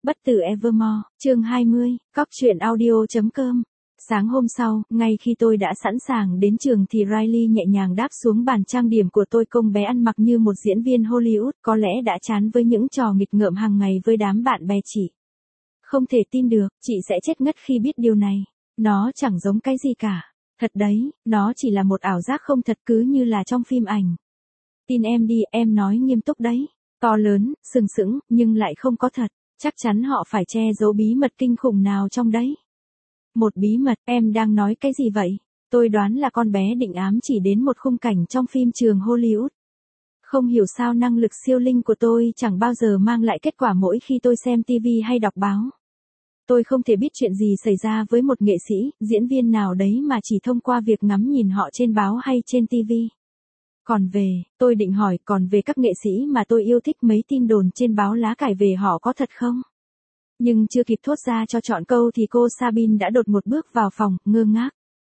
Bất tử Evermore, chương 20, cóc truyện audio.com. Sáng hôm sau, ngay khi tôi đã sẵn sàng đến trường thì Riley nhẹ nhàng đáp xuống bàn trang điểm của tôi. Cô bé ăn mặc như một diễn viên Hollywood, có lẽ đã chán với những trò nghịch ngợm hàng ngày với đám bạn bè chị. Không thể tin được, chị sẽ chết ngất khi biết điều này. Nó chẳng giống cái gì cả. Thật đấy, nó chỉ là một ảo giác không thật, cứ như là trong phim ảnh. Tin em đi, em nói nghiêm túc đấy. To lớn, sừng sững, nhưng lại không có thật. Chắc chắn họ phải che giấu bí mật kinh khủng nào trong đấy. Một bí mật, em đang nói cái gì vậy? Tôi đoán là con bé định ám chỉ đến một khung cảnh trong phim trường Hollywood. Không hiểu sao năng lực siêu linh của tôi chẳng bao giờ mang lại kết quả mỗi khi tôi xem TV hay đọc báo. Tôi không thể biết chuyện gì xảy ra với một nghệ sĩ, diễn viên nào đấy mà chỉ thông qua việc ngắm nhìn họ trên báo hay trên TV. Tôi định hỏi, còn về các nghệ sĩ mà tôi yêu thích, mấy tin đồn trên báo lá cải về họ có thật không? Nhưng chưa kịp thốt ra cho trọn câu thì cô Sabine đã đột một bước vào phòng, ngơ ngác.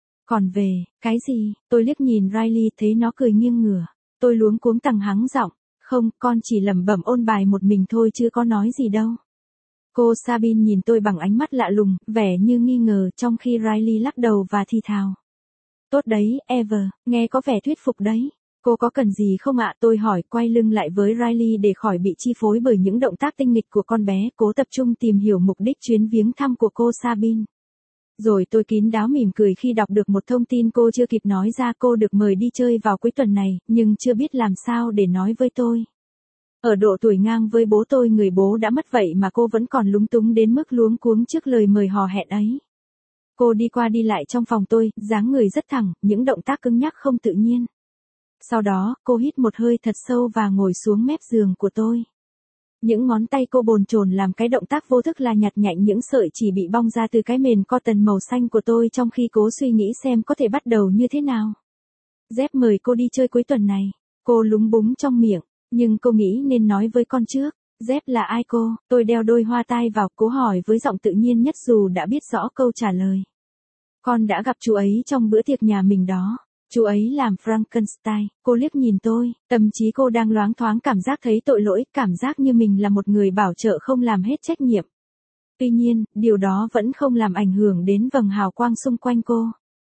Cái gì? Tôi liếc nhìn Riley, thấy nó cười nghiêng ngửa. Tôi luống cuống tằng hắng giọng, không, con chỉ lẩm bẩm ôn bài một mình thôi chứ có nói gì đâu. Cô Sabine nhìn tôi bằng ánh mắt lạ lùng, vẻ như nghi ngờ, trong khi Riley lắc đầu và thì thào. Tốt đấy, Ever, nghe có vẻ thuyết phục đấy. Cô có cần gì không ạ? Tôi hỏi, quay lưng lại với Riley để khỏi bị chi phối bởi những động tác tinh nghịch của con bé, cố tập trung tìm hiểu mục đích chuyến viếng thăm của cô Sabine. Rồi tôi kín đáo mỉm cười khi đọc được một thông tin cô chưa kịp nói ra. Cô được mời đi chơi vào cuối tuần này, nhưng chưa biết làm sao để nói với tôi. Ở độ tuổi ngang với bố tôi, người bố đã mất vậy mà cô vẫn còn lúng túng đến mức luống cuống trước lời mời hò hẹn ấy. Cô đi qua đi lại trong phòng tôi, dáng người rất thẳng, những động tác cứng nhắc không tự nhiên. Sau đó, cô hít một hơi thật sâu và ngồi xuống mép giường của tôi. Những ngón tay cô bồn chồn làm cái động tác vô thức là nhặt nhạnh những sợi chỉ bị bong ra từ cái mền cotton màu xanh của tôi trong khi cố suy nghĩ xem có thể bắt đầu như thế nào. Dép mời cô đi chơi cuối tuần này. Cô lúng búng trong miệng, nhưng cô nghĩ nên nói với con trước. Dép là ai cô? Tôi đeo đôi hoa tai vào, cố hỏi với giọng tự nhiên nhất dù đã biết rõ câu trả lời. Con đã gặp chú ấy trong bữa tiệc nhà mình đó. Chú ấy làm Frankenstein. Cô liếc nhìn tôi, tâm trí cô đang loáng thoáng cảm giác thấy tội lỗi, cảm giác như mình là một người bảo trợ không làm hết trách nhiệm. Tuy nhiên, điều đó vẫn không làm ảnh hưởng đến vầng hào quang xung quanh cô.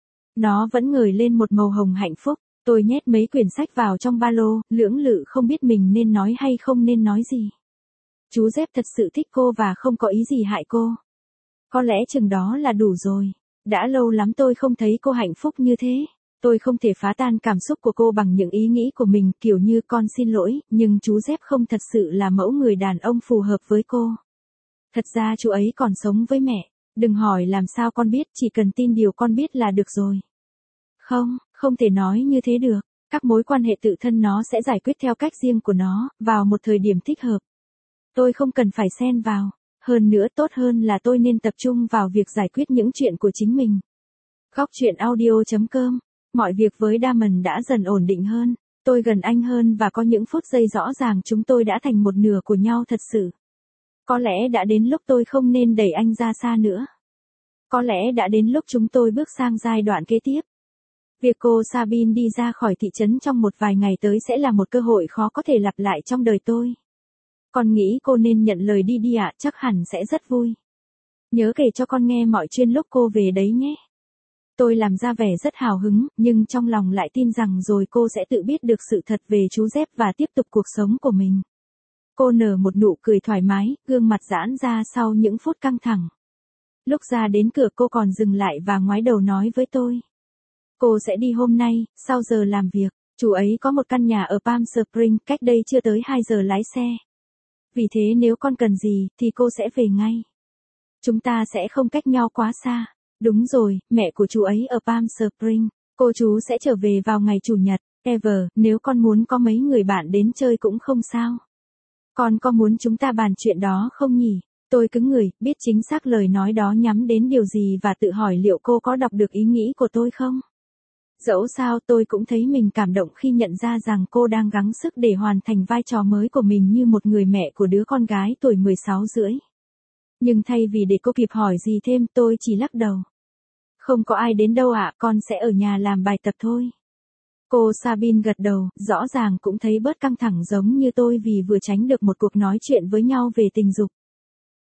Nó vẫn ngời lên một màu hồng hạnh phúc. Tôi nhét mấy quyển sách vào trong ba lô, lưỡng lự không biết mình nên nói hay không nên nói gì. Chú Dép thật sự thích cô và không có ý gì hại cô. Có lẽ chừng đó là đủ rồi. Đã lâu lắm tôi không thấy cô hạnh phúc như thế. Tôi không thể phá tan cảm xúc của cô bằng những ý nghĩ của mình, kiểu như con xin lỗi, nhưng chú Dép không thật sự là mẫu người đàn ông phù hợp với cô. Thật ra chú ấy còn sống với mẹ. Đừng hỏi làm sao con biết, chỉ cần tin điều con biết là được rồi. Không thể nói như thế được. Các mối quan hệ tự thân nó sẽ giải quyết theo cách riêng của nó, vào một thời điểm thích hợp. Tôi không cần phải xen vào. Hơn nữa, tốt hơn là tôi nên tập trung vào việc giải quyết những chuyện của chính mình. cóc truyện audio.com. Mọi việc với Damon đã dần ổn định hơn. Tôi gần anh hơn và có những phút giây rõ ràng chúng tôi đã thành một nửa của nhau thật sự. Có lẽ đã đến lúc tôi không nên đẩy anh ra xa nữa. Có lẽ đã đến lúc chúng tôi bước sang giai đoạn kế tiếp. Việc cô Sabine đi ra khỏi thị trấn trong một vài ngày tới sẽ là một cơ hội khó có thể lặp lại trong đời tôi. Con nghĩ cô nên nhận lời đi ạ, chắc hẳn sẽ rất vui. Nhớ kể cho con nghe mọi chuyện lúc cô về đấy nhé. Tôi làm ra vẻ rất hào hứng, nhưng trong lòng lại tin rằng rồi cô sẽ tự biết được sự thật về chú Dép và tiếp tục cuộc sống của mình. Cô nở một nụ cười thoải mái, gương mặt giãn ra sau những phút căng thẳng. Lúc ra đến cửa cô còn dừng lại và ngoái đầu nói với tôi. Cô sẽ đi hôm nay, sau giờ làm việc. Chú ấy có một căn nhà ở Palm Springs, cách đây chưa tới 2 giờ lái xe. Vì thế nếu con cần gì, thì cô sẽ về ngay. Chúng ta sẽ không cách nhau quá xa. Đúng rồi, mẹ của chú ấy ở Palm Springs. Cô chú sẽ trở về vào ngày Chủ nhật. Ever, nếu con muốn có mấy người bạn đến chơi cũng không sao. Con có muốn chúng ta bàn chuyện đó không nhỉ? Tôi cứng người, biết chính xác lời nói đó nhắm đến điều gì và tự hỏi liệu cô có đọc được ý nghĩ của tôi không? Dẫu sao tôi cũng thấy mình cảm động khi nhận ra rằng cô đang gắng sức để hoàn thành vai trò mới của mình như một người mẹ của đứa con gái tuổi 16 rưỡi. Nhưng thay vì để cô kịp hỏi gì thêm, tôi chỉ lắc đầu. Không có ai đến đâu ạ, con sẽ ở nhà làm bài tập thôi. Cô Sabine gật đầu, rõ ràng cũng thấy bớt căng thẳng giống như tôi vì vừa tránh được một cuộc nói chuyện với nhau về tình dục.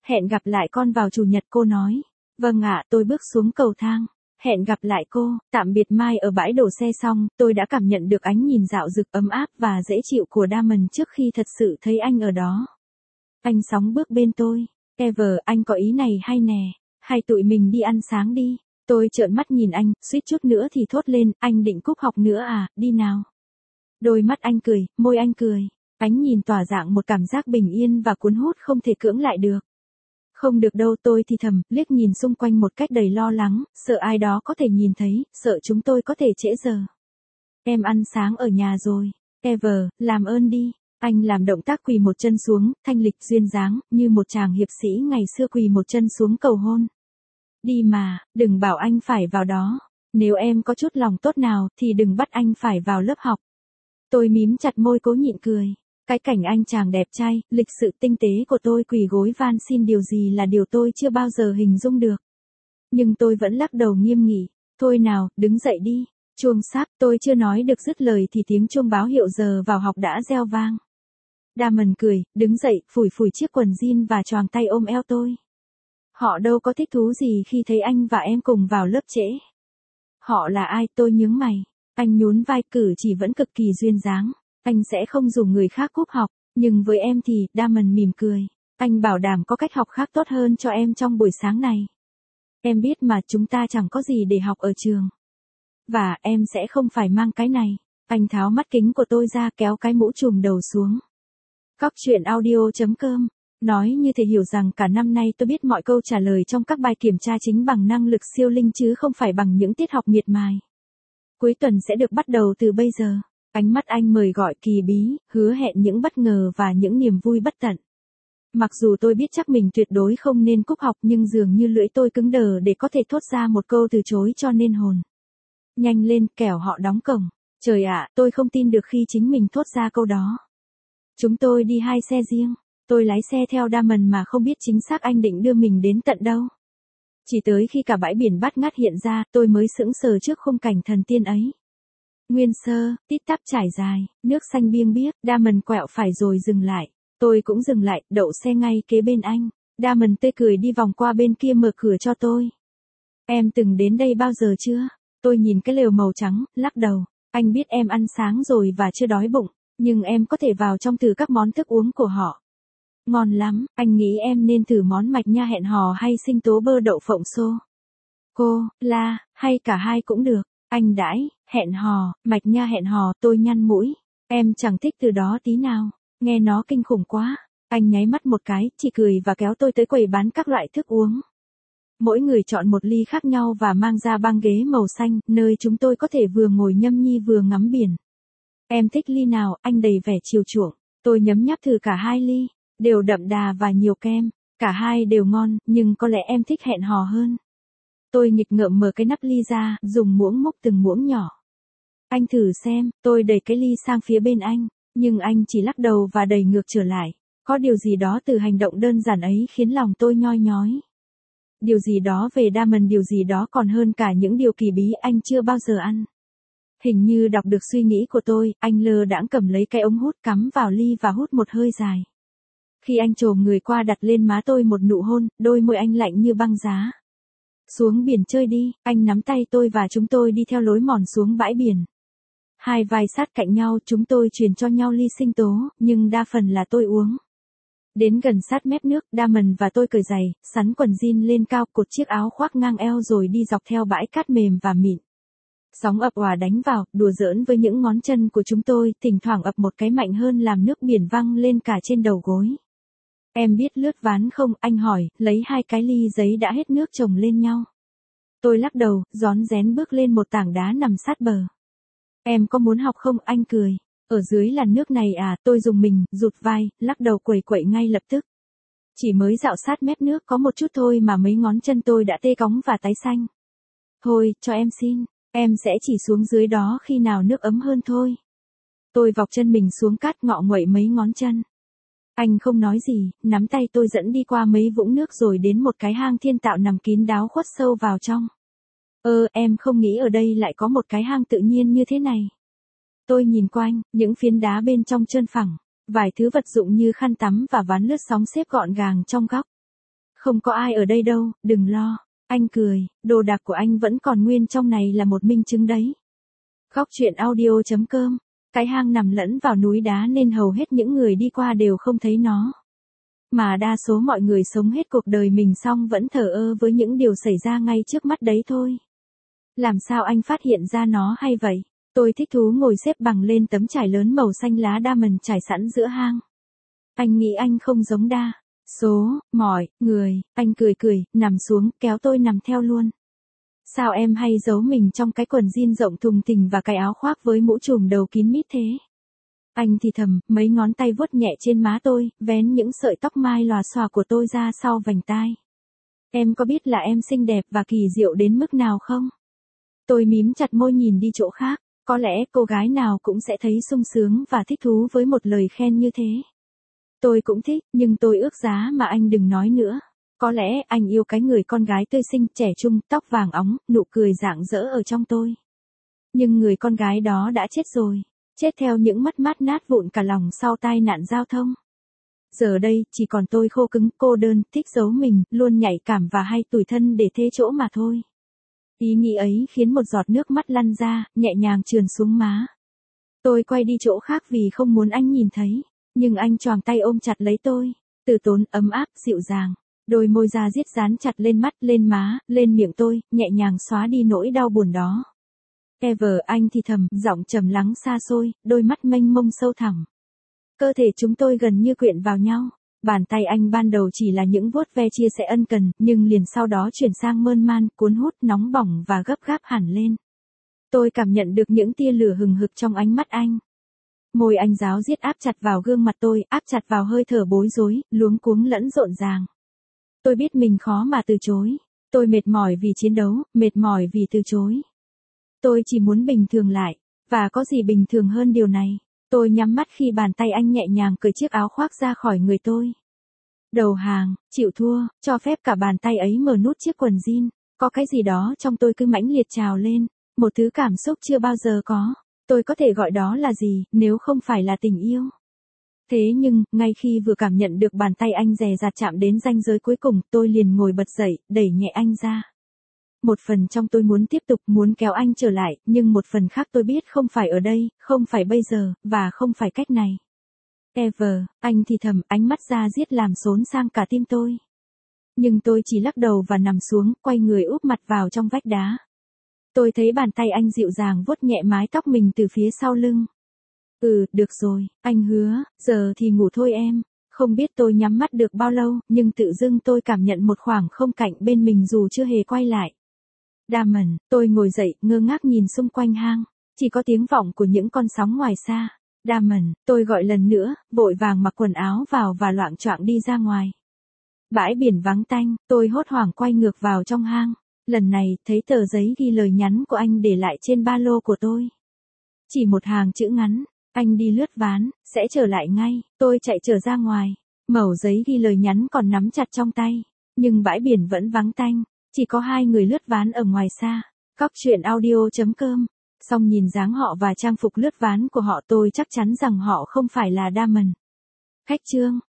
Hẹn gặp lại con vào chủ nhật, cô nói. Vâng ạ, tôi bước xuống cầu thang. Hẹn gặp lại cô, tạm biệt Mai. Ở bãi đổ xe xong, tôi đã cảm nhận được ánh nhìn dạo dực ấm áp và dễ chịu của Damon trước khi thật sự thấy anh ở đó. Anh sóng bước bên tôi. Ever, anh có ý này hay nè? Hay tụi mình đi ăn sáng đi? Tôi trợn mắt nhìn anh, suýt chút nữa thì thốt lên, anh định cúp học nữa à, đi nào. Đôi mắt anh cười, môi anh cười. Ánh nhìn tỏa dạng một cảm giác bình yên và cuốn hút không thể cưỡng lại được. Không được đâu, tôi thì thầm, liếc nhìn xung quanh một cách đầy lo lắng, sợ ai đó có thể nhìn thấy, sợ chúng tôi có thể trễ giờ. Em ăn sáng ở nhà rồi. Ever, làm ơn đi. Anh làm động tác quỳ một chân xuống, thanh lịch duyên dáng, như một chàng hiệp sĩ ngày xưa quỳ một chân xuống cầu hôn. Đi mà, đừng bảo anh phải vào đó. Nếu em có chút lòng tốt nào, thì đừng bắt anh phải vào lớp học. Tôi mím chặt môi cố nhịn cười. Cái cảnh anh chàng đẹp trai, lịch sự tinh tế của tôi quỳ gối van xin điều gì là điều tôi chưa bao giờ hình dung được. Nhưng tôi vẫn lắc đầu nghiêm nghị. Thôi nào, đứng dậy đi. Chuông sáp, tôi chưa nói được dứt lời thì tiếng chuông báo hiệu giờ vào học đã reo vang. Damon cười, đứng dậy, phủi phủi chiếc quần jean và choàng tay ôm eo tôi. Họ đâu có thích thú gì khi thấy anh và em cùng vào lớp trễ. Họ là ai? Tôi nhướng mày. Anh nhún vai, cử chỉ vẫn cực kỳ duyên dáng. Anh sẽ không rủ người khác cúp học, nhưng với em thì, Damon mỉm cười. Anh bảo đảm có cách học khác tốt hơn cho em trong buổi sáng này. Em biết mà, chúng ta chẳng có gì để học ở trường. Và em sẽ không phải mang cái này. Anh tháo mắt kính của tôi ra, kéo cái mũ trùm đầu xuống. Cóc truyện audio.com. Nói như thể hiểu rằng cả năm nay tôi biết mọi câu trả lời trong các bài kiểm tra chính bằng năng lực siêu linh chứ không phải bằng những tiết học miệt mài. Cuối tuần sẽ được bắt đầu từ bây giờ. Ánh mắt anh mời gọi kỳ bí, hứa hẹn những bất ngờ và những niềm vui bất tận. Mặc dù tôi biết chắc mình tuyệt đối không nên cúp học nhưng dường như lưỡi tôi cứng đờ để có thể thốt ra một câu từ chối cho nên hồn. Nhanh lên, kẻo họ đóng cổng. Trời ạ, tôi không tin được khi chính mình thốt ra câu đó. Chúng tôi đi hai xe riêng. Tôi lái xe theo Damon mà không biết chính xác anh định đưa mình đến tận đâu. Chỉ tới khi cả bãi biển bát ngát hiện ra, tôi mới sững sờ trước khung cảnh thần tiên ấy. Nguyên sơ, tít tắp trải dài, nước xanh biêng biếc, Damon quẹo phải rồi dừng lại. Tôi cũng dừng lại, đậu xe ngay kế bên anh. Damon tươi cười đi vòng qua bên kia mở cửa cho tôi. Em từng đến đây bao giờ chưa? Tôi nhìn cái lều màu trắng, lắc đầu. Anh biết em ăn sáng rồi và chưa đói bụng, nhưng em có thể vào trong thử các món thức uống của họ. Ngon lắm, anh nghĩ em nên thử món mạch nha hẹn hò hay sinh tố bơ đậu phộng xô. Cô, la, hay cả hai cũng được. Anh đãi, hẹn hò, mạch nha hẹn hò, tôi nhăn mũi. Em chẳng thích từ đó tí nào, nghe nó kinh khủng quá. Anh nháy mắt một cái, chỉ cười và kéo tôi tới quầy bán các loại thức uống. Mỗi người chọn một ly khác nhau và mang ra băng ghế màu xanh, nơi chúng tôi có thể vừa ngồi nhâm nhi vừa ngắm biển. Em thích ly nào? Anh đầy vẻ chiều chuộng. Tôi nhấm nháp thử cả hai ly, đều đậm đà và nhiều kem. Cả hai đều ngon, nhưng có lẽ em thích hẹn hò hơn. Tôi nghịch ngợm mở cái nắp ly ra, dùng muỗng múc từng muỗng nhỏ. Anh thử xem, tôi đẩy cái ly sang phía bên anh, nhưng anh chỉ lắc đầu và đẩy ngược trở lại. Có điều gì đó từ hành động đơn giản ấy khiến lòng tôi nhoi nhói. Điều gì đó về Damon, điều gì đó còn hơn cả những điều kỳ bí anh chưa bao giờ ăn. Hình như đọc được suy nghĩ của tôi, anh lơ đãng cầm lấy cái ống hút cắm vào ly và hút một hơi dài. Khi anh chồm người qua đặt lên má tôi một nụ hôn, đôi môi anh lạnh như băng giá. Xuống biển chơi đi, anh nắm tay tôi và chúng tôi đi theo lối mòn xuống bãi biển. Hai vai sát cạnh nhau, chúng tôi truyền cho nhau ly sinh tố, nhưng đa phần là tôi uống. Đến gần sát mép nước, Damon và tôi cởi giày, sắn quần jean lên cao, cột chiếc áo khoác ngang eo rồi đi dọc theo bãi cát mềm và mịn. Sóng ập òa đánh vào, đùa giỡn với những ngón chân của chúng tôi, thỉnh thoảng ập một cái mạnh hơn làm nước biển văng lên cả trên đầu gối. Em biết lướt ván không? Anh hỏi, lấy hai cái ly giấy đã hết nước chồng lên nhau. Tôi lắc đầu, rón rén bước lên một tảng đá nằm sát bờ. Em có muốn học không? Anh cười. Ở dưới làn nước này à? Tôi rùng mình, rụt vai, lắc đầu quẩy quậy ngay lập tức. Chỉ mới dạo sát mép nước có một chút thôi mà mấy ngón chân tôi đã tê cóng và tái xanh. Thôi, cho em xin, em sẽ chỉ xuống dưới đó khi nào nước ấm hơn thôi. Tôi vọc chân mình xuống cát, ngọ nguậy mấy ngón chân. Anh không nói gì, nắm tay tôi dẫn đi qua mấy vũng nước rồi đến một cái hang thiên tạo nằm kín đáo khuất sâu vào trong. Em không nghĩ ở đây lại có một cái hang tự nhiên như thế này. Tôi nhìn quanh, những phiến đá bên trong trơn phẳng, vài thứ vật dụng như khăn tắm và ván lướt sóng xếp gọn gàng trong góc. Không có ai ở đây đâu, đừng lo. Anh cười, đồ đạc của anh vẫn còn nguyên trong này là một minh chứng đấy. Góc truyện audio.com. Cái hang nằm lẫn vào núi đá nên hầu hết những người đi qua đều không thấy nó. Mà đa số mọi người sống hết cuộc đời mình xong vẫn thờ ơ với những điều xảy ra ngay trước mắt đấy thôi. Làm sao anh phát hiện ra nó hay vậy? Tôi thích thú ngồi xếp bằng lên tấm trải lớn màu xanh lá diamond trải sẵn giữa hang. Anh nghĩ anh không giống đa số mọi người, anh cười cười, nằm xuống, kéo tôi nằm theo luôn. Sao em hay giấu mình trong cái quần jean rộng thùng thình và cái áo khoác với mũ trùm đầu kín mít thế? Anh thì thầm, mấy ngón tay vuốt nhẹ trên má tôi, vén những sợi tóc mai lòa xòa của tôi ra sau vành tai. Em có biết là em xinh đẹp và kỳ diệu đến mức nào không? Tôi mím chặt môi nhìn đi chỗ khác, có lẽ cô gái nào cũng sẽ thấy sung sướng và thích thú với một lời khen như thế. Tôi cũng thích, nhưng tôi ước giá mà anh đừng nói nữa. Có lẽ anh yêu cái người con gái tươi xinh, trẻ trung, tóc vàng óng, nụ cười rạng rỡ ở trong tôi. Nhưng người con gái đó đã chết rồi, chết theo những mất mát nát vụn cả lòng sau tai nạn giao thông. Giờ đây, chỉ còn tôi khô cứng, cô đơn, thích giấu mình, luôn nhạy cảm và hay tủi thân để thế chỗ mà thôi. Ý nghĩ ấy khiến một giọt nước mắt lăn ra, nhẹ nhàng trườn xuống má. Tôi quay đi chỗ khác vì không muốn anh nhìn thấy, nhưng anh choàng tay ôm chặt lấy tôi, từ tốn, ấm áp, dịu dàng. Đôi môi da diết dán chặt lên mắt, lên má, lên miệng tôi, nhẹ nhàng xóa đi nỗi đau buồn đó. Ever, anh thì thầm, giọng trầm lắng xa xôi, đôi mắt mênh mông sâu thẳm. Cơ thể chúng tôi gần như quyện vào nhau. Bàn tay anh ban đầu chỉ là những vuốt ve chia sẻ ân cần, nhưng liền sau đó chuyển sang mơn man, cuốn hút, nóng bỏng và gấp gáp hẳn lên. Tôi cảm nhận được những tia lửa hừng hực trong ánh mắt anh. Môi anh ráo riết áp chặt vào gương mặt tôi, áp chặt vào hơi thở bối rối, luống cuống lẫn rộn ràng. Tôi biết mình khó mà từ chối. Tôi mệt mỏi vì chiến đấu, mệt mỏi vì từ chối. Tôi chỉ muốn bình thường lại, và có gì bình thường hơn điều này. Tôi nhắm mắt khi bàn tay anh nhẹ nhàng cởi chiếc áo khoác ra khỏi người tôi. Đầu hàng, chịu thua, cho phép cả bàn tay ấy mở nút chiếc quần jean. Có cái gì đó trong tôi cứ mãnh liệt trào lên, một thứ cảm xúc chưa bao giờ có. Tôi có thể gọi đó là gì, nếu không phải là tình yêu. Thế nhưng, ngay khi vừa cảm nhận được bàn tay anh dè dặt chạm đến ranh giới cuối cùng, tôi liền ngồi bật dậy, đẩy nhẹ anh ra. Một phần trong tôi muốn tiếp tục, muốn kéo anh trở lại, nhưng một phần khác tôi biết không phải ở đây, không phải bây giờ, và không phải cách này. Ever, anh thì thầm, ánh mắt da diết làm xốn sang cả tim tôi. Nhưng tôi chỉ lắc đầu và nằm xuống, quay người úp mặt vào trong vách đá. Tôi thấy bàn tay anh dịu dàng vuốt nhẹ mái tóc mình từ phía sau lưng. Được rồi, anh hứa, giờ thì ngủ thôi em. Không biết tôi nhắm mắt được bao lâu, nhưng tự dưng tôi cảm nhận một khoảng không cạnh bên mình dù chưa hề quay lại. Diamond, tôi ngồi dậy, ngơ ngác nhìn xung quanh hang. Chỉ có tiếng vọng của những con sóng ngoài xa. Diamond, tôi gọi lần nữa, vội vàng mặc quần áo vào và loạng choạng đi ra ngoài. Bãi biển vắng tanh, tôi hốt hoảng quay ngược vào trong hang. Lần này, thấy tờ giấy ghi lời nhắn của anh để lại trên ba lô của tôi. Chỉ một hàng chữ ngắn, anh đi lướt ván, sẽ trở lại ngay. Tôi chạy trở ra ngoài. Mẩu giấy ghi lời nhắn còn nắm chặt trong tay. Nhưng bãi biển vẫn vắng tanh. Chỉ có hai người lướt ván ở ngoài xa. Góc truyện audio.com. Xong nhìn dáng họ và trang phục lướt ván của họ tôi chắc chắn rằng họ không phải là Diamond. Khách chương.